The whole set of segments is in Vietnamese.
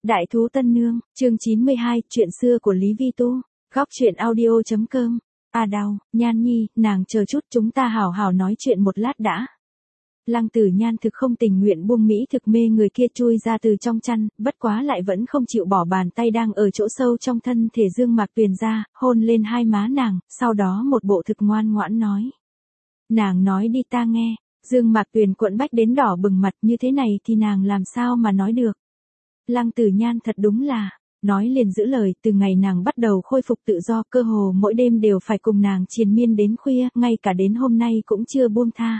Đại thú Tân Nương, chương 92, chuyện xưa của Lý Vi Tu, góc truyện audio.com. À đau, Nhan Nhi, nàng chờ chút chúng ta hảo hảo nói chuyện một lát đã. Lăng Tử Nhan thực không tình nguyện buông mỹ thực mê người kia chui ra từ trong chăn, bất quá lại vẫn không chịu bỏ bàn tay đang ở chỗ sâu trong thân thể Dương Mạc Tuyền ra, hôn lên hai má nàng, sau đó một bộ thực ngoan ngoãn nói. Nàng nói đi ta nghe. Dương Mạc Tuyền cuộn bách đến đỏ bừng mặt, như thế này thì nàng làm sao mà nói được. Lăng Tử Nhan thật đúng là, nói liền giữ lời, từ ngày nàng bắt đầu khôi phục tự do, cơ hồ mỗi đêm đều phải cùng nàng triền miên đến khuya, ngay cả đến hôm nay cũng chưa buông tha.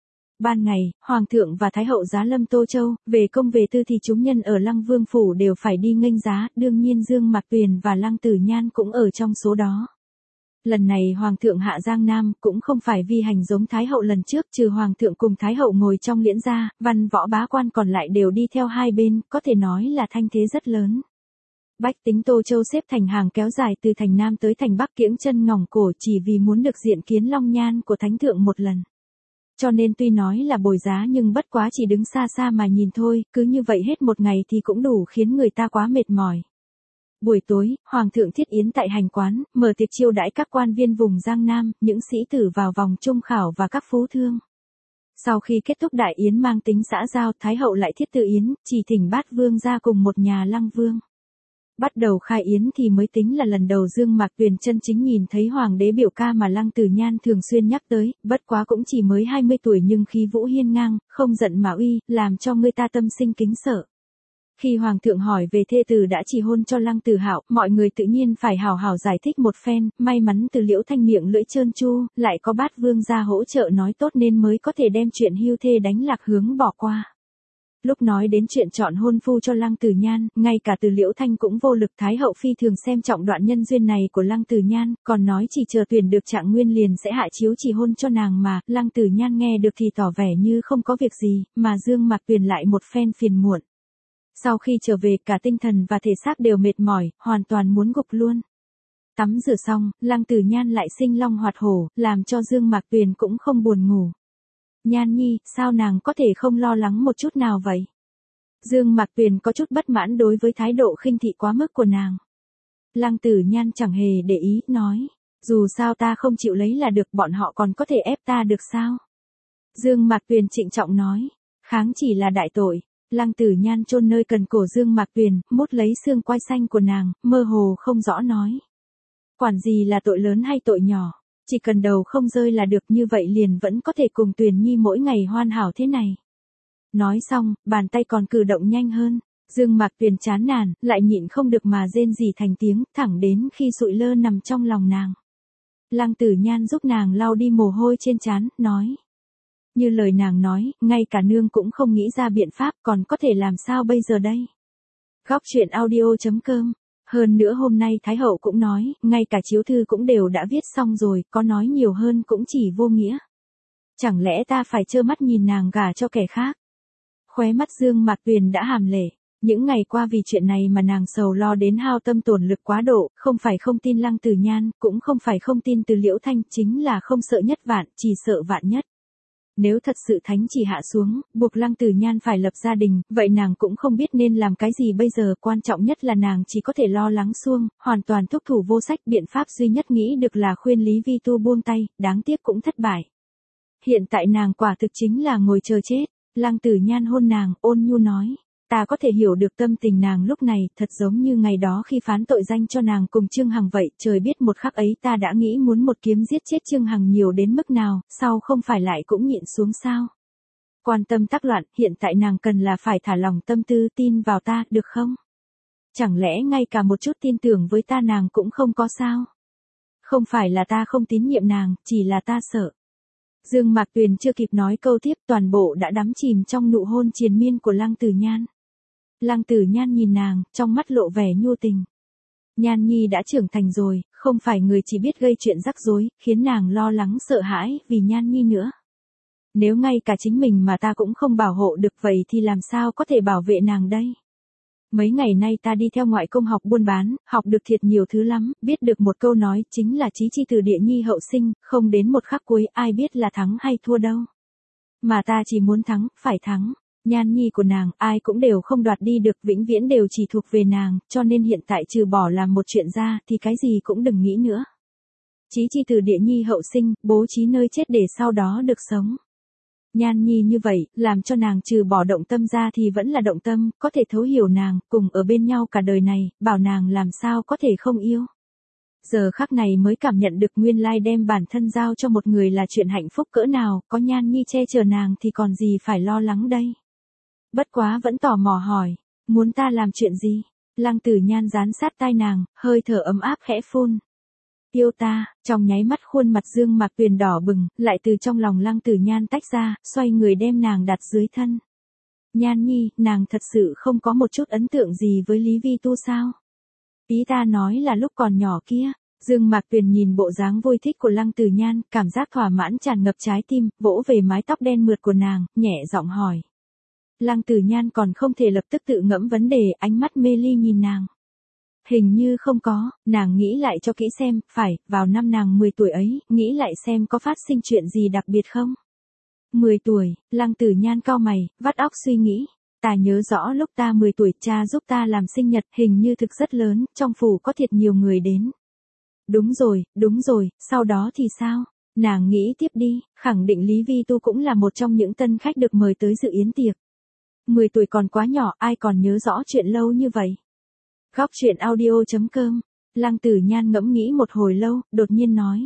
Ban ngày, Hoàng thượng và Thái hậu giá lâm Tô Châu, về công về tư thì chúng nhân ở Lăng Vương Phủ đều phải đi nghênh giá, đương nhiên Dương Mạc Tuyền và Lăng Tử Nhan cũng ở trong số đó. Lần này Hoàng thượng hạ Giang Nam cũng không phải vi hành giống Thái hậu lần trước, trừ Hoàng thượng cùng Thái hậu ngồi trong liễn gia, văn võ bá quan còn lại đều đi theo hai bên, có thể nói là thanh thế rất lớn. Bách tính Tô Châu xếp thành hàng kéo dài từ thành Nam tới thành Bắc kiễng chân ngỏng cổ chỉ vì muốn được diện kiến long nhan của Thánh thượng một lần. Cho nên tuy nói là bồi giá nhưng bất quá chỉ đứng xa xa mà nhìn thôi, cứ như vậy hết một ngày thì cũng đủ khiến người ta quá mệt mỏi. Buổi tối, Hoàng thượng thiết yến tại hành quán, mở tiệc chiêu đãi các quan viên vùng Giang Nam, những sĩ tử vào vòng trung khảo và các phú thương. Sau khi kết thúc đại yến mang tính xã giao, Thái hậu lại thiết tự yến, chỉ thỉnh bát vương ra cùng một nhà Lăng Vương. Bắt đầu khai yến thì mới tính là lần đầu Dương Mạc Tuyền chân chính nhìn thấy hoàng đế biểu ca mà Lăng Tử Nhan thường xuyên nhắc tới, bất quá cũng chỉ mới 20 tuổi nhưng khí vũ hiên ngang, không giận mà uy, làm cho người ta tâm sinh kính sợ. Khi Hoàng thượng hỏi về thê tử đã chỉ hôn cho Lăng Tử Hạo, mọi người tự nhiên phải hào hào giải thích một phen, may mắn Từ Liễu Thanh miệng lưỡi trơn tru, lại có bát vương gia hỗ trợ nói tốt nên mới có thể đem chuyện hưu thê đánh lạc hướng bỏ qua. Lúc nói đến chuyện chọn hôn phu cho Lăng Tử Nhan, ngay cả Từ Liễu Thanh cũng vô lực, Thái hậu phi thường xem trọng đoạn nhân duyên này của Lăng Tử Nhan, còn nói chỉ chờ tuyển được Trạng Nguyên liền sẽ hạ chiếu chỉ hôn cho nàng mà, Lăng Tử Nhan nghe được thì tỏ vẻ như không có việc gì, mà Dương Mạc Tuyền lại một phen phiền muộn. Sau khi trở về cả tinh thần và thể xác đều mệt mỏi, hoàn toàn muốn gục luôn. Tắm rửa xong, Lăng Tử Nhan lại sinh long hoạt hổ, làm cho Dương Mạc Tuyền cũng không buồn ngủ. Nhan Nhi, sao nàng có thể không lo lắng một chút nào vậy? Dương Mạc Tuyền có chút bất mãn đối với thái độ khinh thị quá mức của nàng. Lăng Tử Nhan chẳng hề để ý, nói, dù sao ta không chịu lấy là được, bọn họ còn có thể ép ta được sao? Dương Mạc Tuyền trịnh trọng nói, kháng chỉ là đại tội. Lăng Tử Nhan chôn nơi cần cổ Dương Mạc Tuyền, mút lấy xương quai xanh của nàng, mơ hồ không rõ nói. Quản gì là tội lớn hay tội nhỏ, chỉ cần đầu không rơi là được, như vậy liền vẫn có thể cùng Tuyền Nhi mỗi ngày hoàn hảo thế này. Nói xong, bàn tay còn cử động nhanh hơn, Dương Mạc Tuyền chán nản, lại nhịn không được mà rên rỉ thành tiếng, thẳng đến khi sụi lơ nằm trong lòng nàng. Lăng Tử Nhan giúp nàng lau đi mồ hôi trên trán, nói. Như lời nàng nói, ngay cả nương cũng không nghĩ ra biện pháp, còn có thể làm sao bây giờ đây? Góc truyện audio.com. Hơn nữa hôm nay Thái hậu cũng nói, ngay cả chiếu thư cũng đều đã viết xong rồi, có nói nhiều hơn cũng chỉ vô nghĩa. Chẳng lẽ ta phải trơ mắt nhìn nàng gả cho kẻ khác? Khóe mắt Dương Mạc Tuyền đã hàm lệ. Những ngày qua vì chuyện này mà nàng sầu lo đến hao tâm tổn lực quá độ, không phải không tin Lăng Tử Nhan, cũng không phải không tin Từ Liễu Thanh, chính là không sợ nhất vạn, chỉ sợ vạn nhất. Nếu thật sự thánh chỉ hạ xuống, buộc Lăng Tử Nhan phải lập gia đình, vậy nàng cũng không biết nên làm cái gì bây giờ, quan trọng nhất là nàng chỉ có thể lo lắng suông, hoàn toàn thúc thủ vô sách, biện pháp duy nhất nghĩ được là khuyên Lý Vi Tu buông tay, đáng tiếc cũng thất bại. Hiện tại nàng quả thực chính là ngồi chờ chết. Lăng Tử Nhan hôn nàng, ôn nhu nói. Ta có thể hiểu được tâm tình nàng lúc này, thật giống như ngày đó khi phán tội danh cho nàng cùng Trương Hằng vậy, trời biết một khắc ấy ta đã nghĩ muốn một kiếm giết chết Trương Hằng nhiều đến mức nào, sau không phải lại cũng nhịn xuống sao? Quan tâm tắc loạn, hiện tại nàng cần là phải thả lòng tâm tư, tin vào ta, được không? Chẳng lẽ ngay cả một chút tin tưởng với ta nàng cũng không có sao? Không phải là ta không tín nhiệm nàng, chỉ là ta sợ. Dương Mạc Tuyền chưa kịp nói câu tiếp, toàn bộ đã đắm chìm trong nụ hôn triền miên của Lăng Tử Nhan. Lăng Tử Nhan nhìn nàng, trong mắt lộ vẻ nhu tình. Nhan Nhi đã trưởng thành rồi, không phải người chỉ biết gây chuyện rắc rối, khiến nàng lo lắng sợ hãi vì Nhan Nhi nữa. Nếu ngay cả chính mình mà ta cũng không bảo hộ được vậy thì làm sao có thể bảo vệ nàng đây? Mấy ngày nay ta đi theo ngoại công học buôn bán, học được thiệt nhiều thứ lắm, biết được một câu nói chính là chí chi từ địa nhi hậu sinh, không đến một khắc cuối ai biết là thắng hay thua đâu. Mà ta chỉ muốn thắng, phải thắng. Nhan nhi của nàng, ai cũng đều không đoạt đi được, vĩnh viễn đều chỉ thuộc về nàng, cho nên hiện tại trừ bỏ làm một chuyện ra, thì cái gì cũng đừng nghĩ nữa. Chí chi từ địa nhi hậu sinh, bố trí nơi chết để sau đó được sống. Nhan nhi như vậy, làm cho nàng trừ bỏ động tâm ra thì vẫn là động tâm, có thể thấu hiểu nàng, cùng ở bên nhau cả đời này, bảo nàng làm sao có thể không yêu. Giờ khắc này mới cảm nhận được nguyên lai đem bản thân giao cho một người là chuyện hạnh phúc cỡ nào, có Nhan nhi che chở nàng thì còn gì phải lo lắng đây. Bất quá vẫn tò mò hỏi, muốn ta làm chuyện gì? Lăng Tử Nhan dán sát tai nàng, hơi thở ấm áp khẽ phun. Yêu ta, trong nháy mắt khuôn mặt Dương Mạc Tuyền đỏ bừng, lại từ trong lòng Lăng Tử Nhan tách ra, xoay người đem nàng đặt dưới thân. Nhan nhi, nàng thật sự không có một chút ấn tượng gì với Lý Vi Tu sao? Ý ta nói là lúc còn nhỏ kia. Dương Mạc Tuyền nhìn bộ dáng vui thích của Lăng Tử Nhan, cảm giác thỏa mãn tràn ngập trái tim, vỗ về mái tóc đen mượt của nàng, nhẹ giọng hỏi. Lăng Tử Nhan còn không thể lập tức tự ngẫm vấn đề, ánh mắt mê ly nhìn nàng. Hình như không có, nàng nghĩ lại cho kỹ xem, phải, vào năm nàng 10 tuổi ấy, nghĩ lại xem có phát sinh chuyện gì đặc biệt không. 10 tuổi, Lăng Tử Nhan cau mày, vắt óc suy nghĩ. Ta nhớ rõ lúc ta 10 tuổi cha giúp ta làm sinh nhật, hình như thực rất lớn, trong phủ có thiệt nhiều người đến. Đúng rồi, sau đó thì sao? Nàng nghĩ tiếp đi, khẳng định Lý Vi Tu cũng là một trong những tân khách được mời tới dự yến tiệc. 10 tuổi còn quá nhỏ, ai còn nhớ rõ chuyện lâu như vậy. Góc truyện audio.com, Lăng Tử Nhan ngẫm nghĩ một hồi lâu, đột nhiên nói.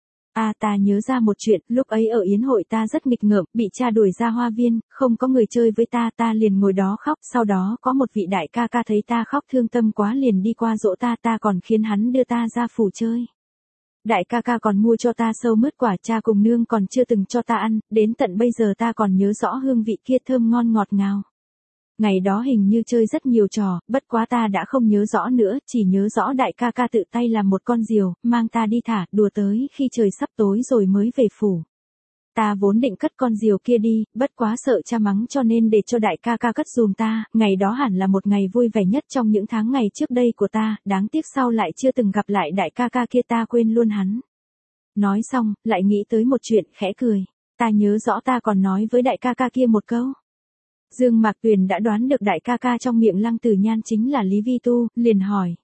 Ta nhớ ra một chuyện, lúc ấy ở yến hội ta rất nghịch ngợm, bị cha đuổi ra hoa viên, không có người chơi với ta liền ngồi đó khóc, sau đó có một vị đại ca ca thấy ta khóc thương tâm quá liền đi qua dỗ ta còn khiến hắn đưa ta ra phủ chơi. Đại ca ca còn mua cho ta sâu mứt quả, cha cùng nương còn chưa từng cho ta ăn, đến tận bây giờ ta còn nhớ rõ hương vị kia thơm ngon ngọt ngào. Ngày đó hình như chơi rất nhiều trò, bất quá ta đã không nhớ rõ nữa, chỉ nhớ rõ đại ca ca tự tay làm một con diều, mang ta đi thả, đùa tới khi trời sắp tối rồi mới về phủ. Ta vốn định cất con diều kia đi, bất quá sợ cha mắng cho nên để cho đại ca ca cất dùm ta, ngày đó hẳn là một ngày vui vẻ nhất trong những tháng ngày trước đây của ta, đáng tiếc sau lại chưa từng gặp lại đại ca ca kia, ta quên luôn hắn. Nói xong, lại nghĩ tới một chuyện, khẽ cười, ta nhớ rõ ta còn nói với đại ca ca kia một câu. Dương Mạc Tuyền đã đoán được đại ca ca trong miệng Lăng Tử Nhan chính là Lý Vi Tu, liền hỏi.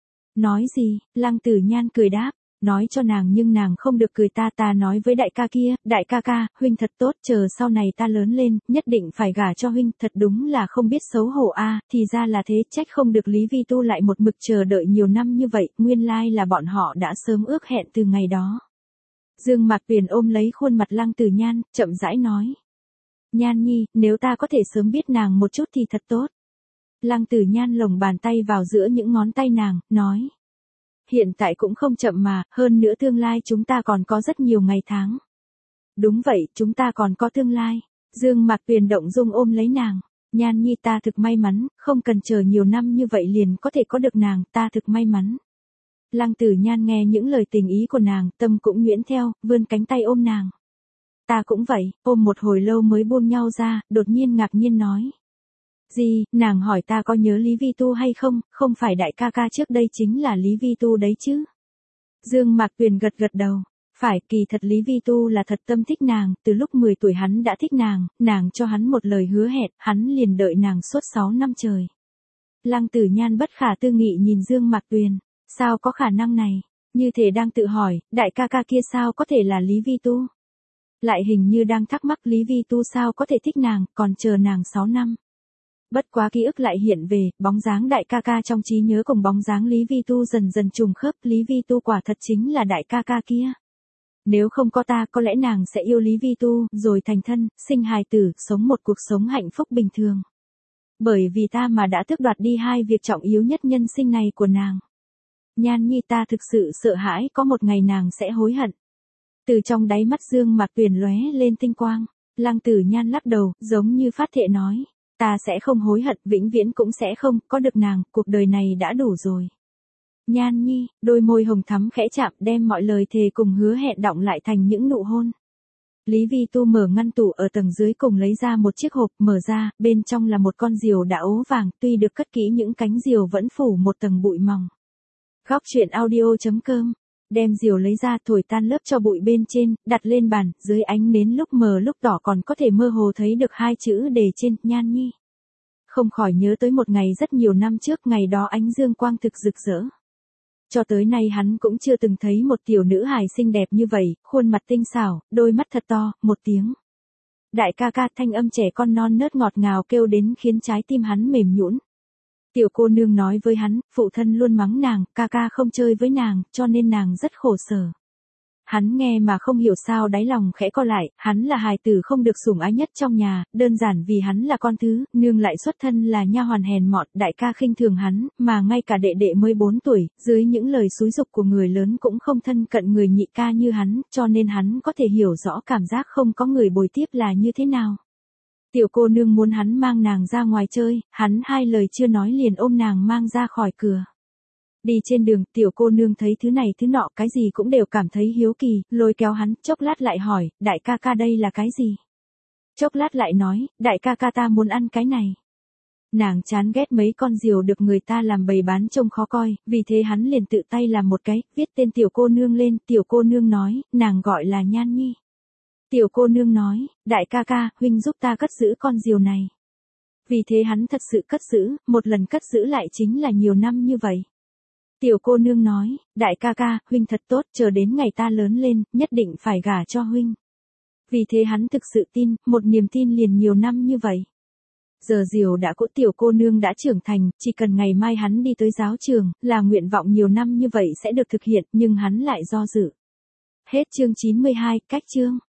Nói gì? Lăng Tử Nhan cười đáp, nói cho nàng nhưng nàng không được cười, ta nói với đại ca kia, đại ca ca, huynh thật tốt, chờ sau này ta lớn lên, nhất định phải gả cho huynh, thật đúng là không biết xấu hổ thì ra là thế, trách không được Lý Vi Tu lại một mực chờ đợi nhiều năm như vậy, nguyên lai là bọn họ đã sớm ước hẹn từ ngày đó. Dương Mạc Tuyền ôm lấy khuôn mặt Lăng Tử Nhan, chậm rãi nói. Nhan nhi, nếu ta có thể sớm biết nàng một chút thì thật tốt. Lăng Tử Nhan lồng bàn tay vào giữa những ngón tay nàng, nói. Hiện tại cũng không chậm mà, hơn nữa tương lai chúng ta còn có rất nhiều ngày tháng. Đúng vậy, chúng ta còn có tương lai. Dương Mạc Tuyền động dung ôm lấy nàng. Nhan nhi, ta thực may mắn, không cần chờ nhiều năm như vậy liền có thể có được nàng, ta thực may mắn. Lăng Tử Nhan nghe những lời tình ý của nàng, tâm cũng nhuyễn theo, vươn cánh tay ôm nàng. Ta cũng vậy, ôm một hồi lâu mới buông nhau ra, đột nhiên ngạc nhiên nói. Gì, nàng hỏi ta có nhớ Lý Vi Tu hay không, không phải đại ca ca trước đây chính là Lý Vi Tu đấy chứ. Dương Mạc Tuyền gật đầu, phải, kỳ thật Lý Vi Tu là thật tâm thích nàng, từ lúc 10 tuổi hắn đã thích nàng cho hắn một lời hứa hẹn, hắn liền đợi nàng suốt 6 năm trời. Lăng Tử Nhan bất khả tư nghị nhìn Dương Mạc Tuyền, sao có khả năng này, như thể đang tự hỏi, đại ca ca kia sao có thể là Lý Vi Tu. Lại hình như đang thắc mắc Lý Vi Tu sao có thể thích nàng, còn chờ nàng 6 năm. Bất quá ký ức lại hiện về, bóng dáng đại ca ca trong trí nhớ cùng bóng dáng Lý Vi Tu dần dần trùng khớp, Lý Vi Tu quả thật chính là đại ca ca kia. Nếu không có ta, có lẽ nàng sẽ yêu Lý Vi Tu, rồi thành thân, sinh hài tử, sống một cuộc sống hạnh phúc bình thường. Bởi vì ta mà đã tước đoạt đi hai việc trọng yếu nhất nhân sinh này của nàng. Nhan nhi, ta thực sự sợ hãi có một ngày nàng sẽ hối hận. Từ trong đáy mắt Dương Mạc Tuyền lóe lên tinh quang, Lăng Tử Nhan lắc đầu, giống như phát thệ nói, ta sẽ không hối hận, vĩnh viễn cũng sẽ không, có được nàng, cuộc đời này đã đủ rồi. Nhan nhi, đôi môi hồng thắm khẽ chạm, đem mọi lời thề cùng hứa hẹn đọng lại thành những nụ hôn. Lý Vi Tu mở ngăn tủ ở tầng dưới cùng lấy ra một chiếc hộp, mở ra, bên trong là một con diều đã ố vàng, tuy được cất kỹ những cánh diều vẫn phủ một tầng bụi mỏng. Góc truyện audio.com Đem diều lấy ra thổi tan lớp tro bụi bên trên, đặt lên bàn, dưới ánh nến lúc mờ lúc tỏ còn có thể mơ hồ thấy được hai chữ đề trên, Nhan Nhi. Không khỏi nhớ tới một ngày rất nhiều năm trước, ngày đó ánh dương quang thực rực rỡ. Cho tới nay hắn cũng chưa từng thấy một tiểu nữ hài xinh đẹp như vậy, khuôn mặt tinh xảo, đôi mắt thật to, một tiếng. Đại ca ca, thanh âm trẻ con non nớt ngọt ngào kêu đến khiến trái tim hắn mềm nhũn. Tiểu cô nương nói với hắn, phụ thân luôn mắng nàng, ca ca không chơi với nàng, cho nên nàng rất khổ sở. Hắn nghe mà không hiểu sao đáy lòng khẽ co lại, hắn là hài tử không được sủng ái nhất trong nhà, đơn giản vì hắn là con thứ, nương lại xuất thân là nha hoàn hèn mọn, đại ca khinh thường hắn, mà ngay cả đệ đệ mới 4 tuổi, dưới những lời xúi giục của người lớn cũng không thân cận người nhị ca như hắn, cho nên hắn có thể hiểu rõ cảm giác không có người bồi tiếp là như thế nào. Tiểu cô nương muốn hắn mang nàng ra ngoài chơi, hắn hai lời chưa nói liền ôm nàng mang ra khỏi cửa. Đi trên đường, tiểu cô nương thấy thứ này thứ nọ cái gì cũng đều cảm thấy hiếu kỳ, lôi kéo hắn, chốc lát lại hỏi, đại ca ca đây là cái gì? Chốc lát lại nói, đại ca ca ta muốn ăn cái này. Nàng chán ghét mấy con diều được người ta làm bày bán trông khó coi, vì thế hắn liền tự tay làm một cái, viết tên tiểu cô nương lên, tiểu cô nương nói, nàng gọi là Nhan Nhi. Tiểu cô nương nói, đại ca ca, huynh giúp ta cất giữ con diều này. Vì thế hắn thật sự cất giữ, một lần cất giữ lại chính là nhiều năm như vậy. Tiểu cô nương nói, đại ca ca, huynh thật tốt, chờ đến ngày ta lớn lên, nhất định phải gả cho huynh. Vì thế hắn thực sự tin, một niềm tin liền nhiều năm như vậy. Giờ diều đã cỗ, tiểu cô nương đã trưởng thành, chỉ cần ngày mai hắn đi tới giáo trường, là nguyện vọng nhiều năm như vậy sẽ được thực hiện, nhưng hắn lại do dự. Hết chương 92, cách chương.